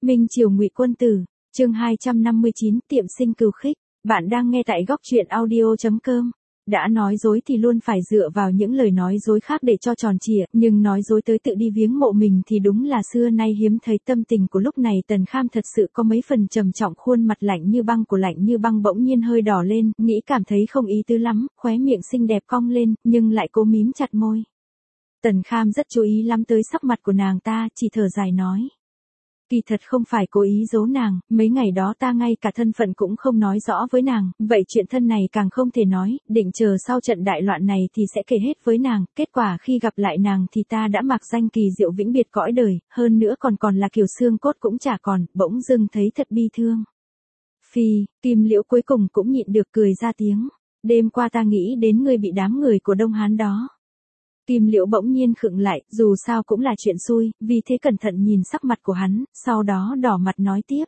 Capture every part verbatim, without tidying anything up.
Minh Triều Ngụy Quân Tử, chương hai trăm năm mươi chín, tiệm sinh cừu khích. Bạn đang nghe tại góc truyện audio chấm com. Đã nói dối thì luôn phải dựa vào những lời nói dối khác để cho tròn trịa, nhưng nói dối tới tự đi viếng mộ mình thì đúng là xưa nay hiếm thấy. Tâm tình của lúc này Tần Kham thật sự có mấy phần trầm trọng, khuôn mặt lạnh như băng của lạnh như băng bỗng nhiên hơi đỏ lên, nghĩ cảm thấy không ý tứ lắm, khóe miệng xinh đẹp cong lên, nhưng lại cố mím chặt môi. Tần Kham rất chú ý lắm tới sắc mặt của nàng ta, chỉ thở dài nói. Kỳ thật không phải cố ý giấu nàng, mấy ngày đó ta ngay cả thân phận cũng không nói rõ với nàng, vậy chuyện thân này càng không thể nói, định chờ sau trận đại loạn này thì sẽ kể hết với nàng, kết quả khi gặp lại nàng thì ta đã mặc danh kỳ diệu vĩnh biệt cõi đời, hơn nữa còn còn là kiểu xương cốt cũng chả còn, bỗng dưng thấy thật bi thương. Phi, Kim Liễu cuối cùng cũng nhịn được cười ra tiếng, đêm qua ta nghĩ đến ngươi bị đám người của Đông Hán đó. Kim Liễu bỗng nhiên khựng lại, dù sao cũng là chuyện xui, vì thế cẩn thận nhìn sắc mặt của hắn, sau đó đỏ mặt nói tiếp.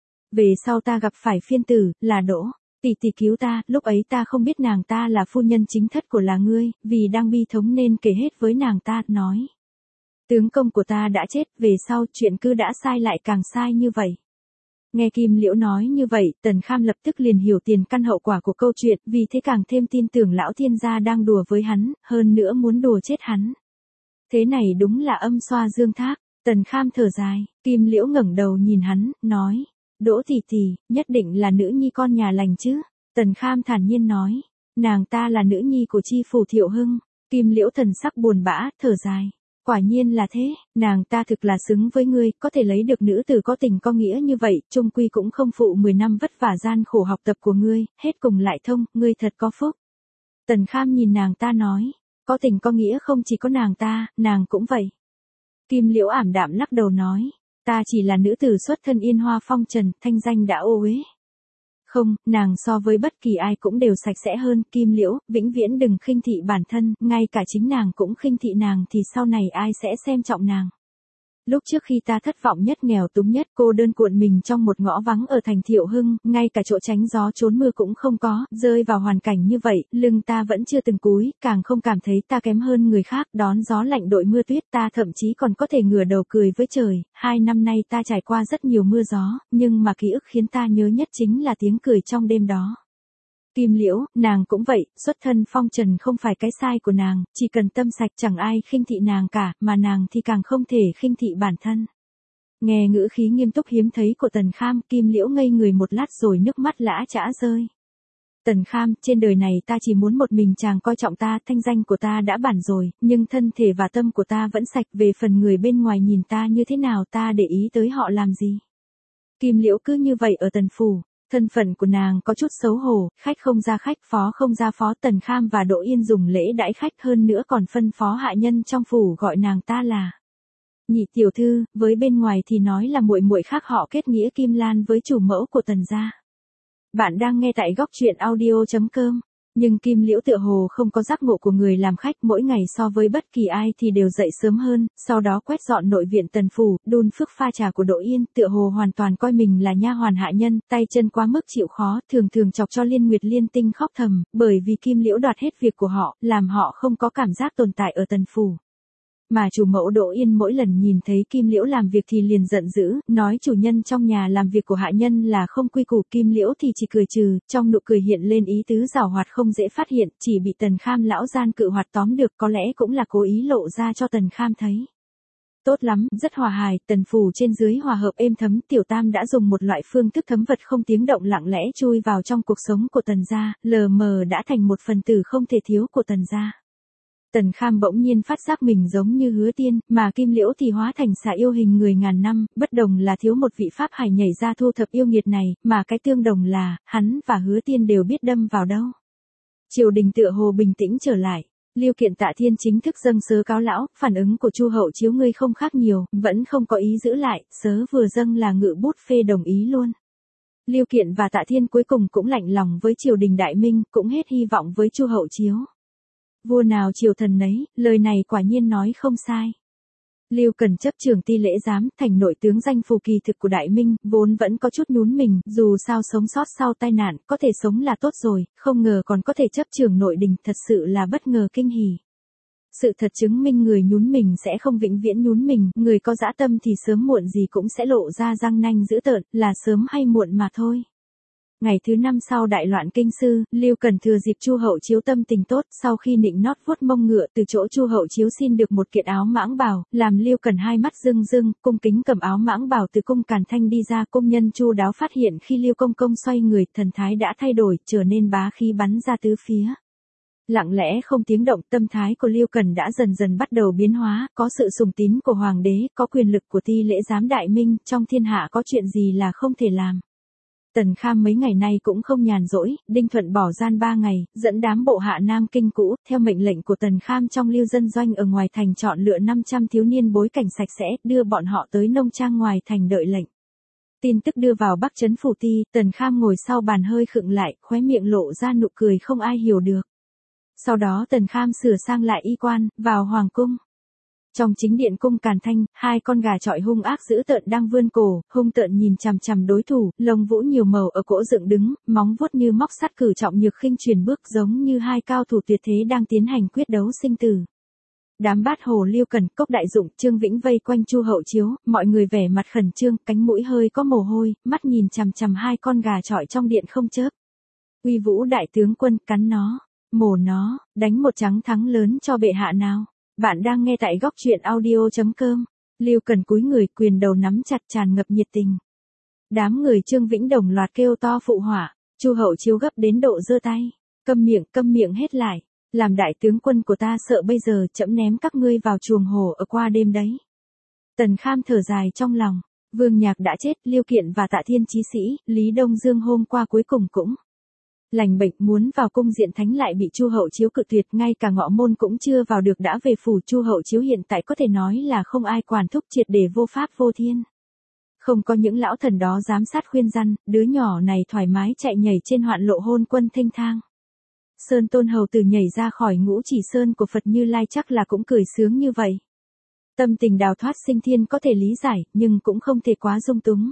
Về sau ta gặp phải phiên tử, là Đỗ, tỷ tỷ cứu ta, lúc ấy ta không biết nàng ta là phu nhân chính thất của là ngươi, vì đang bi thống nên kể hết với nàng ta, nói. Tướng công của ta đã chết, về sau chuyện cứ đã sai lại càng sai như vậy. Nghe Kim Liễu nói như vậy, Tần Kham lập tức liền hiểu tiền căn hậu quả của câu chuyện, vì thế càng thêm tin tưởng lão thiên gia đang đùa với hắn, hơn nữa muốn đùa chết hắn. Thế này đúng là âm xoa dương thác. Tần Kham thở dài, Kim Liễu ngẩng đầu nhìn hắn, nói, Đỗ tỷ tỷ, nhất định là nữ nhi con nhà lành chứ? Tần Kham thản nhiên nói, nàng ta là nữ nhi của chi phủ Thiệu Hưng. Kim Liễu thần sắc buồn bã, thở dài. Quả nhiên là thế, nàng ta thực là xứng với ngươi, có thể lấy được nữ tử có tình có nghĩa như vậy, chung quy cũng không phụ mười năm vất vả gian khổ học tập của ngươi, hết cùng lại thông, ngươi thật có phúc. Tần Kham nhìn nàng ta nói, có tình có nghĩa không chỉ có nàng ta, nàng cũng vậy. Kim Liễu ảm đạm lắc đầu nói, ta chỉ là nữ tử xuất thân Yên Hoa phong trần, thanh danh đã ô uế. Không, nàng so với bất kỳ ai cũng đều sạch sẽ hơn, Kim Liễu, vĩnh viễn đừng khinh thị bản thân, ngay cả chính nàng cũng khinh thị nàng thì sau này ai sẽ xem trọng nàng. Lúc trước khi ta thất vọng nhất, nghèo túng nhất, cô đơn cuộn mình trong một ngõ vắng ở thành Thiệu Hưng, ngay cả chỗ tránh gió trốn mưa cũng không có, rơi vào hoàn cảnh như vậy, lưng ta vẫn chưa từng cúi, càng không cảm thấy ta kém hơn người khác, đón gió lạnh đội mưa tuyết, ta thậm chí còn có thể ngửa đầu cười với trời. Hai năm nay ta trải qua rất nhiều mưa gió, nhưng mà ký ức khiến ta nhớ nhất chính là tiếng cười trong đêm đó. Kim Liễu, nàng cũng vậy, xuất thân phong trần không phải cái sai của nàng, chỉ cần tâm sạch chẳng ai khinh thị nàng cả, mà nàng thì càng không thể khinh thị bản thân. Nghe ngữ khí nghiêm túc hiếm thấy của Tần Kham, Kim Liễu ngây người một lát rồi nước mắt lã chã rơi. Tần Kham, trên đời này ta chỉ muốn một mình chàng coi trọng ta, thanh danh của ta đã bản rồi, nhưng thân thể và tâm của ta vẫn sạch, về phần người bên ngoài nhìn ta như thế nào ta để ý tới họ làm gì. Kim Liễu cứ như vậy ở Tần Phủ. Thân phận của nàng có chút xấu hổ, khách không ra khách, phó không ra phó. Tần Kham và Đỗ Yên dùng lễ đãi khách, hơn nữa còn phân phó hạ nhân trong phủ gọi nàng ta là nhị tiểu thư, với bên ngoài thì nói là muội muội khác họ kết nghĩa Kim Lan với chủ mẫu của Tần gia. Bạn đang nghe tại góc truyện audio chấm com. Nhưng Kim Liễu tựa hồ không có giác ngộ của người làm khách, mỗi ngày so với bất kỳ ai thì đều dậy sớm hơn, sau đó quét dọn nội viện Tần Phủ, đun phức pha trà của Đỗ Yên, tựa hồ hoàn toàn coi mình là nha hoàn hạ nhân, tay chân quá mức chịu khó, thường thường chọc cho Liên Nguyệt Liên Tinh khóc thầm, bởi vì Kim Liễu đoạt hết việc của họ, làm họ không có cảm giác tồn tại ở Tần Phủ. Mà chủ mẫu Đỗ Yên mỗi lần nhìn thấy Kim Liễu làm việc thì liền giận dữ, nói chủ nhân trong nhà làm việc của hạ nhân là không quy củ. Kim Liễu thì chỉ cười trừ, trong nụ cười hiện lên ý tứ giảo hoạt không dễ phát hiện, chỉ bị Tần Kham lão gian cự hoạt tóm được, có lẽ cũng là cố ý lộ ra cho Tần Kham thấy. Tốt lắm, rất hòa hài, Tần Phủ trên dưới hòa hợp êm thấm, Tiểu Tam đã dùng một loại phương thức thấm vật không tiếng động lặng lẽ chui vào trong cuộc sống của Tần gia, lờ mờ đã thành một phần tử không thể thiếu của Tần gia. Tần Kham bỗng nhiên phát giác mình giống như Hứa Tiên, mà Kim Liễu thì hóa thành xà yêu hình người ngàn năm, bất đồng là thiếu một vị pháp hải nhảy ra thu thập yêu nghiệt này, mà cái tương đồng là, hắn và Hứa Tiên đều biết đâm vào đâu. Triều đình tựa hồ bình tĩnh trở lại. Liêu Kiện Tạ Thiên chính thức dâng sớ cáo lão, phản ứng của Chu hậu chiếu ngươi không khác nhiều, vẫn không có ý giữ lại, sớ vừa dâng là ngự bút phê đồng ý luôn. Liêu Kiện và Tạ Thiên cuối cùng cũng lạnh lòng với triều đình đại minh, cũng hết hy vọng với Chu hậu chiếu. Vua nào triều thần nấy, lời này quả nhiên nói không sai. Lưu Cần chấp trưởng ti lễ giám, thành nội tướng danh phù kỳ thực của Đại Minh, vốn vẫn có chút nhún mình, dù sao sống sót sau tai nạn, có thể sống là tốt rồi, không ngờ còn có thể chấp trưởng nội đình, thật sự là bất ngờ kinh hỉ. Sự thật chứng minh người nhún mình sẽ không vĩnh viễn nhún mình, người có dã tâm thì sớm muộn gì cũng sẽ lộ ra răng nanh dữ tợn, là sớm hay muộn mà thôi. Ngày thứ năm sau đại loạn kinh sư, Lưu Cần thừa dịp Chu Hậu Chiếu tâm tình tốt, sau khi nịnh nót vuốt mông ngựa từ chỗ Chu Hậu Chiếu xin được một kiện áo mãng bào, làm Lưu Cần hai mắt rưng rưng, cung kính cầm áo mãng bào từ cung Càn Thanh đi ra, công nhân Chu đáo phát hiện khi Lưu công công xoay người, thần thái đã thay đổi, trở nên bá khí bắn ra tứ phía. Lặng lẽ không tiếng động, tâm thái của Lưu Cần đã dần dần bắt đầu biến hóa, có sự sùng tín của hoàng đế, có quyền lực của ti lễ giám đại minh, trong thiên hạ có chuyện gì là không thể làm. Tần Kham mấy ngày nay cũng không nhàn rỗi, Đinh Thuận bỏ gian ba ngày, dẫn đám bộ hạ Nam Kinh cũ, theo mệnh lệnh của Tần Kham trong lưu dân doanh ở ngoài thành chọn lựa năm trăm thiếu niên bối cảnh sạch sẽ, đưa bọn họ tới nông trang ngoài thành đợi lệnh. Tin tức đưa vào Bắc Trấn Phủ Ti, Tần Kham ngồi sau bàn hơi khựng lại, khóe miệng lộ ra nụ cười không ai hiểu được. Sau đó Tần Kham sửa sang lại y quan, vào hoàng cung. Trong chính điện cung Càn Thanh, hai con gà chọi hung ác dữ tợn đang vươn cổ, hung tợn nhìn chằm chằm đối thủ, lông vũ nhiều màu ở cỗ dựng đứng, móng vuốt như móc sắt cử trọng nhược khinh truyền bước giống như hai cao thủ tuyệt thế đang tiến hành quyết đấu sinh tử. Đám bát hồ Lưu Cần, Cốc Đại Dụng, Trương Vĩnh vây quanh Chu Hậu Chiếu, mọi người vẻ mặt khẩn trương, cánh mũi hơi có mồ hôi, mắt nhìn chằm chằm hai con gà chọi trong điện không chớp. Uy Vũ đại tướng quân, cắn nó, mổ nó, đánh một trắng thắng lớn cho bệ hạ nào. Bạn đang nghe tại góc truyện audio chấm com. Lưu Cần cúi người, quyền đầu nắm chặt tràn ngập nhiệt tình. Đám người Trương Vĩnh đồng loạt kêu to phụ họa, Chu Hậu Chiếu gấp đến độ giơ tay. Câm miệng, câm miệng hết lại. Làm đại tướng quân của ta sợ bây giờ chẫm ném các ngươi vào chuồng hổ ở qua đêm đấy. Tần Kham thở dài trong lòng. Vương Nhạc đã chết, Lưu Kiện và Tạ Thiên Chí Sĩ, Lý Đông Dương hôm qua cuối cùng cũng lành bệnh, muốn vào cung diện thánh lại bị Chu Hậu Chiếu cự tuyệt, ngay cả ngọ môn cũng chưa vào được đã về phủ. Chu Hậu Chiếu hiện tại có thể nói là không ai quản thúc, triệt để vô pháp vô thiên. Không có những lão thần đó giám sát khuyên răn, đứa nhỏ này thoải mái chạy nhảy trên hoạn lộ hôn quân thênh thang. Sơn Tôn hầu tử nhảy ra khỏi ngũ chỉ sơn của Phật Như Lai chắc là cũng cười sướng như vậy. Tâm tình đào thoát sinh thiên có thể lý giải, nhưng cũng không thể quá dung túng.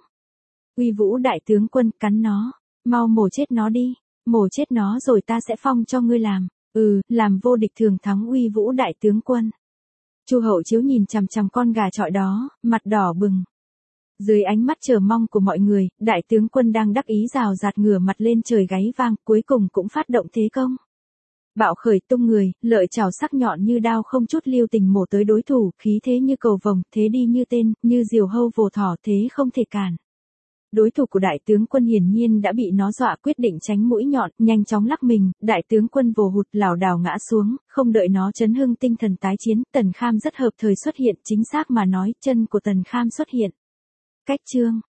Uy Vũ đại tướng quân, cắn nó, mau mổ chết nó đi. Mổ chết nó rồi ta sẽ phong cho ngươi làm, ừ, làm vô địch thường thắng Uy Vũ đại tướng quân. Chu Hậu Chiếu nhìn chằm chằm con gà chọi đó, mặt đỏ bừng. Dưới ánh mắt chờ mong của mọi người, đại tướng quân đang đắc ý rào rạt ngửa mặt lên trời gáy vang, cuối cùng cũng phát động thế công. Bạo khởi tung người, lợi chảo sắc nhọn như đao không chút lưu tình mổ tới đối thủ, khí thế như cầu vồng, thế đi như tên, như diều hâu vồ thỏ, thế không thể cản. Đối thủ của đại tướng quân hiển nhiên đã bị nó dọa, quyết định tránh mũi nhọn, nhanh chóng lắc mình, đại tướng quân vồ hụt lảo đảo ngã xuống, không đợi nó chấn hưng tinh thần tái chiến, Tần Kham rất hợp thời xuất hiện, chính xác mà nói, chân của Tần Kham xuất hiện. Cách chương